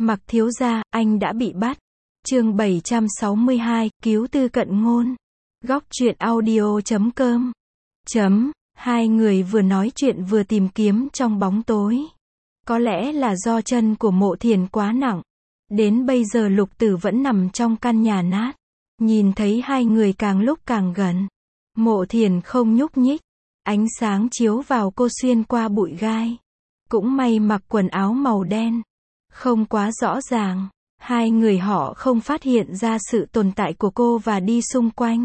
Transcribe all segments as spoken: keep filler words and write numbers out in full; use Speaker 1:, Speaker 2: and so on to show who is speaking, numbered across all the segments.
Speaker 1: Mặc thiếu gia, anh đã bị bắt. Chương bảy trăm sáu mươi hai, cứu Tư Cận Ngôn. Góc truyện audio chấm com. Chấm, hai người vừa nói chuyện vừa tìm kiếm trong bóng tối. Có lẽ là do chân của Mộ Thiền quá nặng. Đến bây giờ Lục Tử vẫn nằm trong căn nhà nát. Nhìn thấy hai người càng lúc càng gần. Mộ Thiền không nhúc nhích. Ánh sáng chiếu vào cô xuyên qua bụi gai. Cũng may mặc quần áo màu đen. Không quá rõ ràng. Hai người họ không phát hiện ra sự tồn tại của cô và đi xung quanh.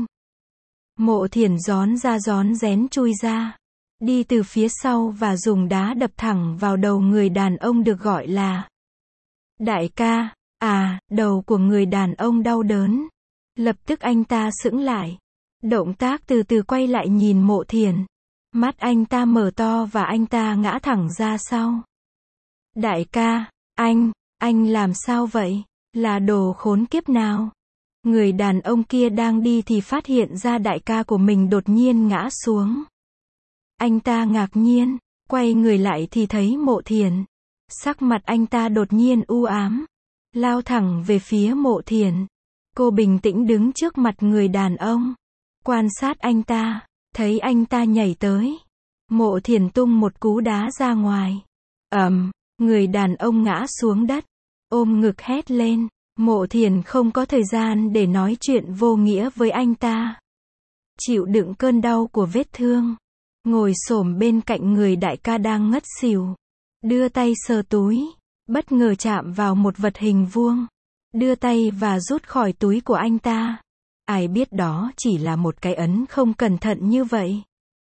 Speaker 1: Mộ Thiền gión ra gión rén chui ra. Đi từ phía sau và dùng đá đập thẳng vào đầu người đàn ông được gọi là Đại ca. À, đầu của người đàn ông đau đớn. Lập tức anh ta sững lại. Động tác từ từ quay lại nhìn Mộ Thiền. Mắt anh ta mở to và anh ta ngã thẳng ra sau. Đại ca, anh, anh làm sao vậy? Là đồ khốn kiếp nào? Người đàn ông kia đang đi thì phát hiện ra đại ca của mình đột nhiên ngã xuống. Anh ta ngạc nhiên, quay người lại thì thấy Mộ Thiền. Sắc mặt anh ta đột nhiên u ám, lao thẳng về phía Mộ Thiền. Cô bình tĩnh đứng trước mặt người đàn ông, quan sát anh ta, thấy anh ta nhảy tới. Mộ Thiền tung một cú đá ra ngoài. Ầm, người đàn ông ngã xuống đất, ôm ngực hét lên. Mộ Thiền không có thời gian để nói chuyện vô nghĩa với anh ta. Chịu đựng cơn đau của vết thương, ngồi xổm bên cạnh người đại ca đang ngất xỉu. Đưa tay sờ túi, bất ngờ chạm vào một vật hình vuông. Đưa tay và rút khỏi túi của anh ta. Ai biết đó chỉ là một cái ấn không cẩn thận như vậy.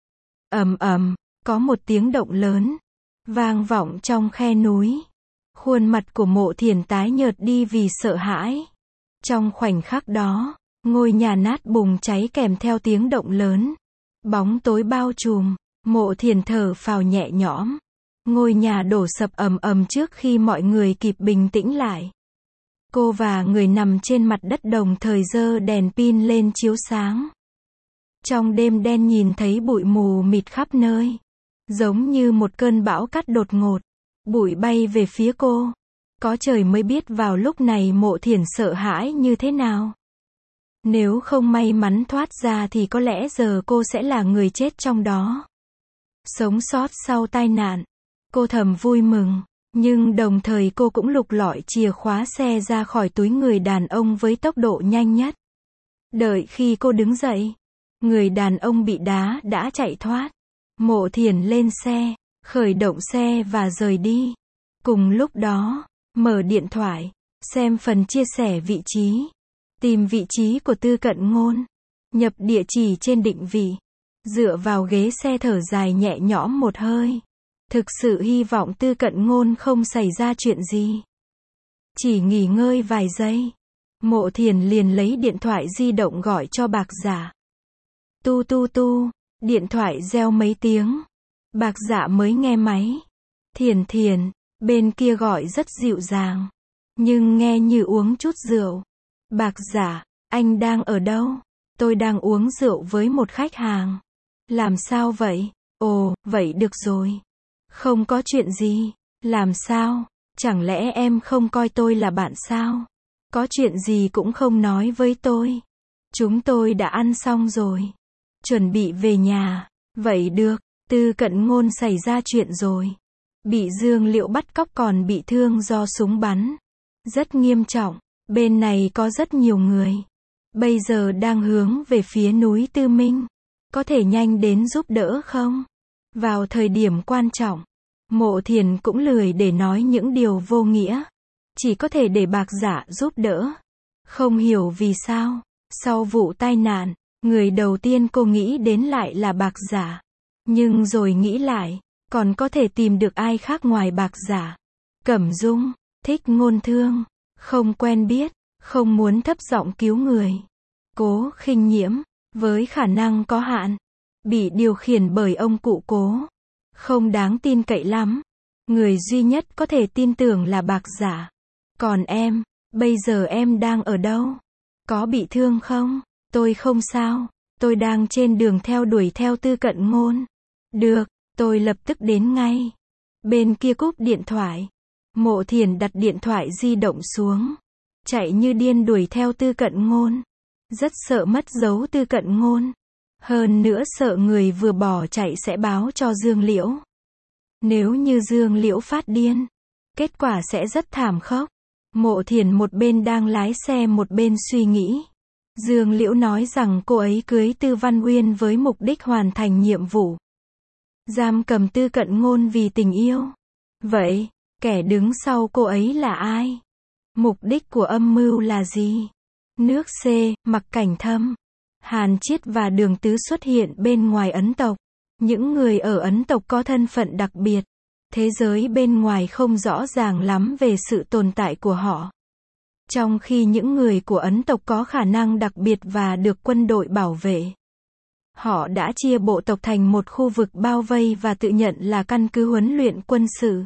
Speaker 1: Ầm ầm, có một tiếng động lớn vang vọng trong khe núi. Khuôn mặt của Mộ Thiền tái nhợt đi vì sợ hãi. Trong khoảnh khắc đó, ngôi nhà nát bùng cháy kèm theo tiếng động lớn. Bóng tối bao trùm, Mộ Thiền thở phào nhẹ nhõm. Ngôi nhà đổ sập ầm ầm trước khi mọi người kịp bình tĩnh lại. Cô và người nằm trên mặt đất đồng thời giơ đèn pin lên chiếu sáng. Trong đêm đen nhìn thấy bụi mù mịt khắp nơi. Giống như một cơn bão cát đột ngột. Bụi bay về phía cô. Có trời mới biết vào lúc này Mộ Thiền sợ hãi như thế nào. Nếu không may mắn thoát ra thì có lẽ giờ cô sẽ là người chết trong đó. Sống sót sau tai nạn. Cô thầm vui mừng. Nhưng đồng thời cô cũng lục lọi chìa khóa xe ra khỏi túi người đàn ông với tốc độ nhanh nhất. Đợi khi cô đứng dậy, người đàn ông bị đá đã chạy thoát. Mộ Thiền lên xe, khởi động xe và rời đi. Cùng lúc đó, mở điện thoại, xem phần chia sẻ vị trí. Tìm vị trí của Tư Cận Ngôn. Nhập địa chỉ trên định vị. Dựa vào ghế xe thở dài nhẹ nhõm một hơi. Thực sự hy vọng Tư Cận Ngôn không xảy ra chuyện gì. Chỉ nghỉ ngơi vài giây. Mộ Thiền liền lấy điện thoại di động gọi cho Bạc Giả. Tu tu tu, điện thoại reo mấy tiếng. Bạc Giả mới nghe máy. Thiền Thiền, bên kia gọi rất dịu dàng. Nhưng nghe như uống chút rượu. Bạc Giả, anh đang ở đâu? Tôi đang uống rượu với một khách hàng. Làm sao vậy? Ồ, vậy được rồi. Không có chuyện gì. Làm sao? Chẳng lẽ em không coi tôi là bạn sao? Có chuyện gì cũng không nói với tôi. Chúng tôi đã ăn xong rồi. Chuẩn bị về nhà. Vậy được. Tư Cận Ngôn xảy ra chuyện rồi. Bị Dương Liệu bắt cóc còn bị thương do súng bắn. Rất nghiêm trọng. Bên này có rất nhiều người. Bây giờ đang hướng về phía núi Tư Minh. Có thể nhanh đến giúp đỡ không? Vào thời điểm quan trọng, Mộ Thiền cũng lười để nói những điều vô nghĩa. Chỉ có thể để Bạc Giả giúp đỡ. Không hiểu vì sao, sau vụ tai nạn, người đầu tiên cô nghĩ đến lại là Bạc Giả. Nhưng rồi nghĩ lại, còn có thể tìm được ai khác ngoài Bạc Giả. Cẩm Dung, thích Ngôn Thương, không quen biết, không muốn thấp giọng cứu người. Cố Khinh Nhiễm, với khả năng có hạn, bị điều khiển bởi ông cụ Cố. Không đáng tin cậy lắm. Người duy nhất có thể tin tưởng là Bạc Giả. Còn em, bây giờ em đang ở đâu? Có bị thương không? Tôi không sao. Tôi đang trên đường theo đuổi theo Tư Cận Ngôn. Được, tôi lập tức đến ngay. Bên kia cúp điện thoại. Mộ Thiền đặt điện thoại di động xuống. Chạy như điên đuổi theo Tư Cận Ngôn. Rất sợ mất dấu Tư Cận Ngôn. Hơn nữa sợ người vừa bỏ chạy sẽ báo cho Dương Liễu. Nếu như Dương Liễu phát điên, kết quả sẽ rất thảm khốc. Mộ Thiền một bên đang lái xe một bên suy nghĩ. Dương Liễu nói rằng cô ấy cưới Tư Văn Uyên với mục đích hoàn thành nhiệm vụ. Giam cầm Tư Cận Ngôn vì tình yêu. Vậy, kẻ đứng sau cô ấy là ai? Mục đích của âm mưu là gì? Nước C, Mặc Cảnh Thâm, Hàn Chiết và Đường Tứ xuất hiện bên ngoài Ấn tộc. Những người ở Ấn tộc có thân phận đặc biệt. Thế giới bên ngoài không rõ ràng lắm về sự tồn tại của họ. Trong khi những người của Ấn tộc có khả năng đặc biệt và được quân đội bảo vệ. Họ đã chia bộ tộc thành một khu vực bao vây và tự nhận là căn cứ huấn luyện quân sự.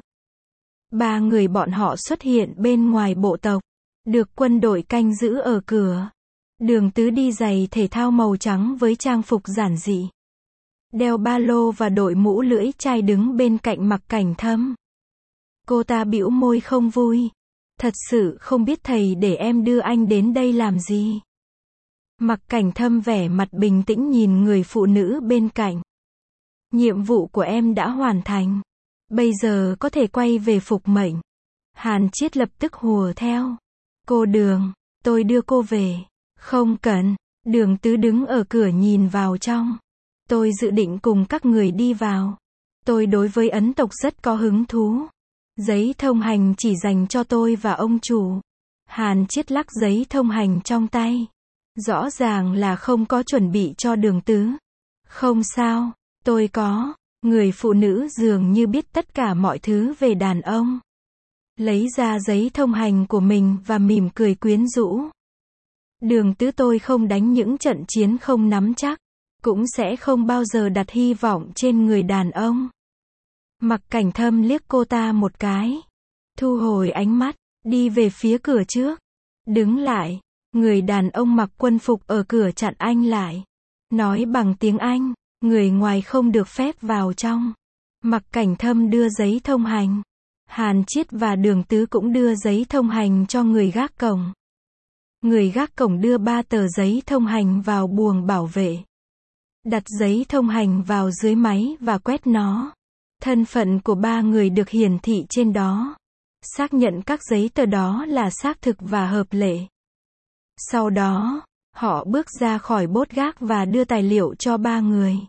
Speaker 1: Ba người bọn họ xuất hiện bên ngoài bộ tộc, được quân đội canh giữ ở cửa. Đường Tứ đi giày thể thao màu trắng với trang phục giản dị. Đeo ba lô và đội mũ lưỡi chai đứng bên cạnh Mặc Cảnh Thâm. Cô ta bĩu môi không vui. Thật sự không biết thầy để em đưa anh đến đây làm gì. Mặc Cảnh Thâm vẻ mặt bình tĩnh nhìn người phụ nữ bên cạnh. Nhiệm vụ của em đã hoàn thành. Bây giờ có thể quay về phục mệnh. Hàn Chiết lập tức hùa theo. Cô Đường, tôi đưa cô về. Không cần. Đường Tứ đứng ở cửa nhìn vào trong. Tôi dự định cùng các người đi vào. Tôi đối với Ấn tộc rất có hứng thú. Giấy thông hành chỉ dành cho tôi và ông chủ. Hàn Chiết lắc giấy thông hành trong tay. Rõ ràng là không có chuẩn bị cho Đường Tứ. Không sao, tôi có. Người phụ nữ dường như biết tất cả mọi thứ về đàn ông. Lấy ra giấy thông hành của mình và mỉm cười quyến rũ. Đường Tứ, tôi không đánh những trận chiến không nắm chắc. Cũng sẽ không bao giờ đặt hy vọng trên người đàn ông. Mặc Cảnh Thâm liếc cô ta một cái. Thu hồi ánh mắt, đi về phía cửa trước. Đứng lại. Người đàn ông mặc quân phục ở cửa chặn anh lại. Nói bằng tiếng Anh, người ngoài không được phép vào trong. Mặc Cảnh Thâm đưa giấy thông hành. Hàn Chiết và Đường Tứ cũng đưa giấy thông hành cho người gác cổng. Người gác cổng đưa ba tờ giấy thông hành vào buồng bảo vệ. Đặt giấy thông hành vào dưới máy và quét nó. Thân phận của ba người được hiển thị trên đó. Xác nhận các giấy tờ đó là xác thực và hợp lệ. Sau đó, họ bước ra khỏi bốt gác và đưa tài liệu cho ba người.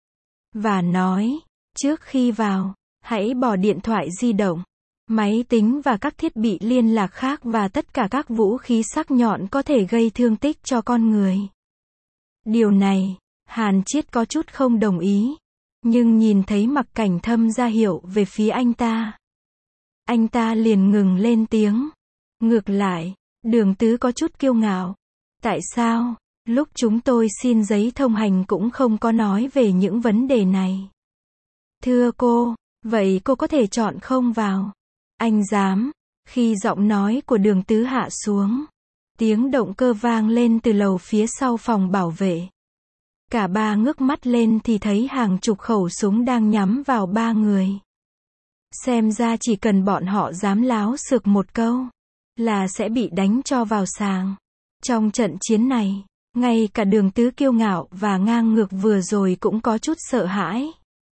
Speaker 1: Và nói, trước khi vào, hãy bỏ điện thoại di động, máy tính và các thiết bị liên lạc khác và tất cả các vũ khí sắc nhọn có thể gây thương tích cho con người. Điều này, Hàn Chiết có chút không đồng ý. Nhưng nhìn thấy Mặc Cảnh Thâm ra hiệu về phía anh ta. Anh ta liền ngừng lên tiếng. Ngược lại, Đường Tứ có chút kiêu ngạo. Tại sao, lúc chúng tôi xin giấy thông hành cũng không có nói về những vấn đề này? Thưa cô, vậy cô có thể chọn không vào. Anh dám. Khi giọng nói của Đường Tứ hạ xuống, tiếng động cơ vang lên từ lầu phía sau phòng bảo vệ. Cả ba ngước mắt lên thì thấy hàng chục khẩu súng đang nhắm vào ba người. Xem ra chỉ cần bọn họ dám láo xược một câu, là sẽ bị đánh cho vào sàng. Trong trận chiến này, ngay cả Đường Tứ kiêu ngạo và ngang ngược vừa rồi cũng có chút sợ hãi.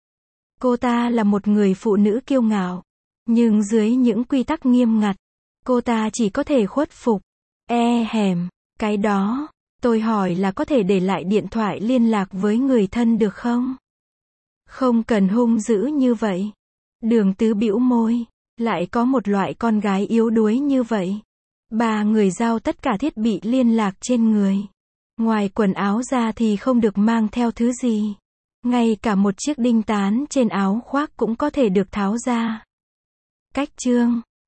Speaker 1: Cô ta là một người phụ nữ kiêu ngạo, nhưng dưới những quy tắc nghiêm ngặt, cô ta chỉ có thể khuất phục. E hèm, cái đó, tôi hỏi là có thể để lại điện thoại liên lạc với người thân được không? Không cần hung dữ như vậy. Đường Tứ bĩu môi, lại có một loại con gái yếu đuối như vậy. Ba người giao tất cả thiết bị liên lạc trên người. Ngoài quần áo ra thì không được mang theo thứ gì. Ngay cả một chiếc đinh tán trên áo khoác cũng có thể được tháo ra. Cách chương